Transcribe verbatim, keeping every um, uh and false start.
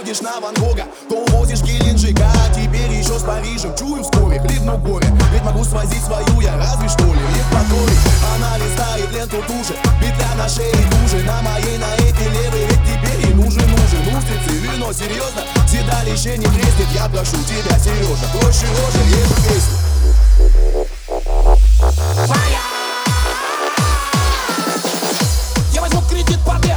походишь на Ван Гога, то увозишь Геленджика, а теперь еще с Парижем. Чую вскоре, хлебну горе, ведь могу свозить свою я разве что ли Евпаторий. Она листает ленту туже, петля на шее туже, на моей на этой левой, ведь теперь ей нужен, нужен устрицы, вино, серьезно, седалище не треснет, я прошу тебя, Сережа, проще рожи, ешь песню. Я возьму кредит под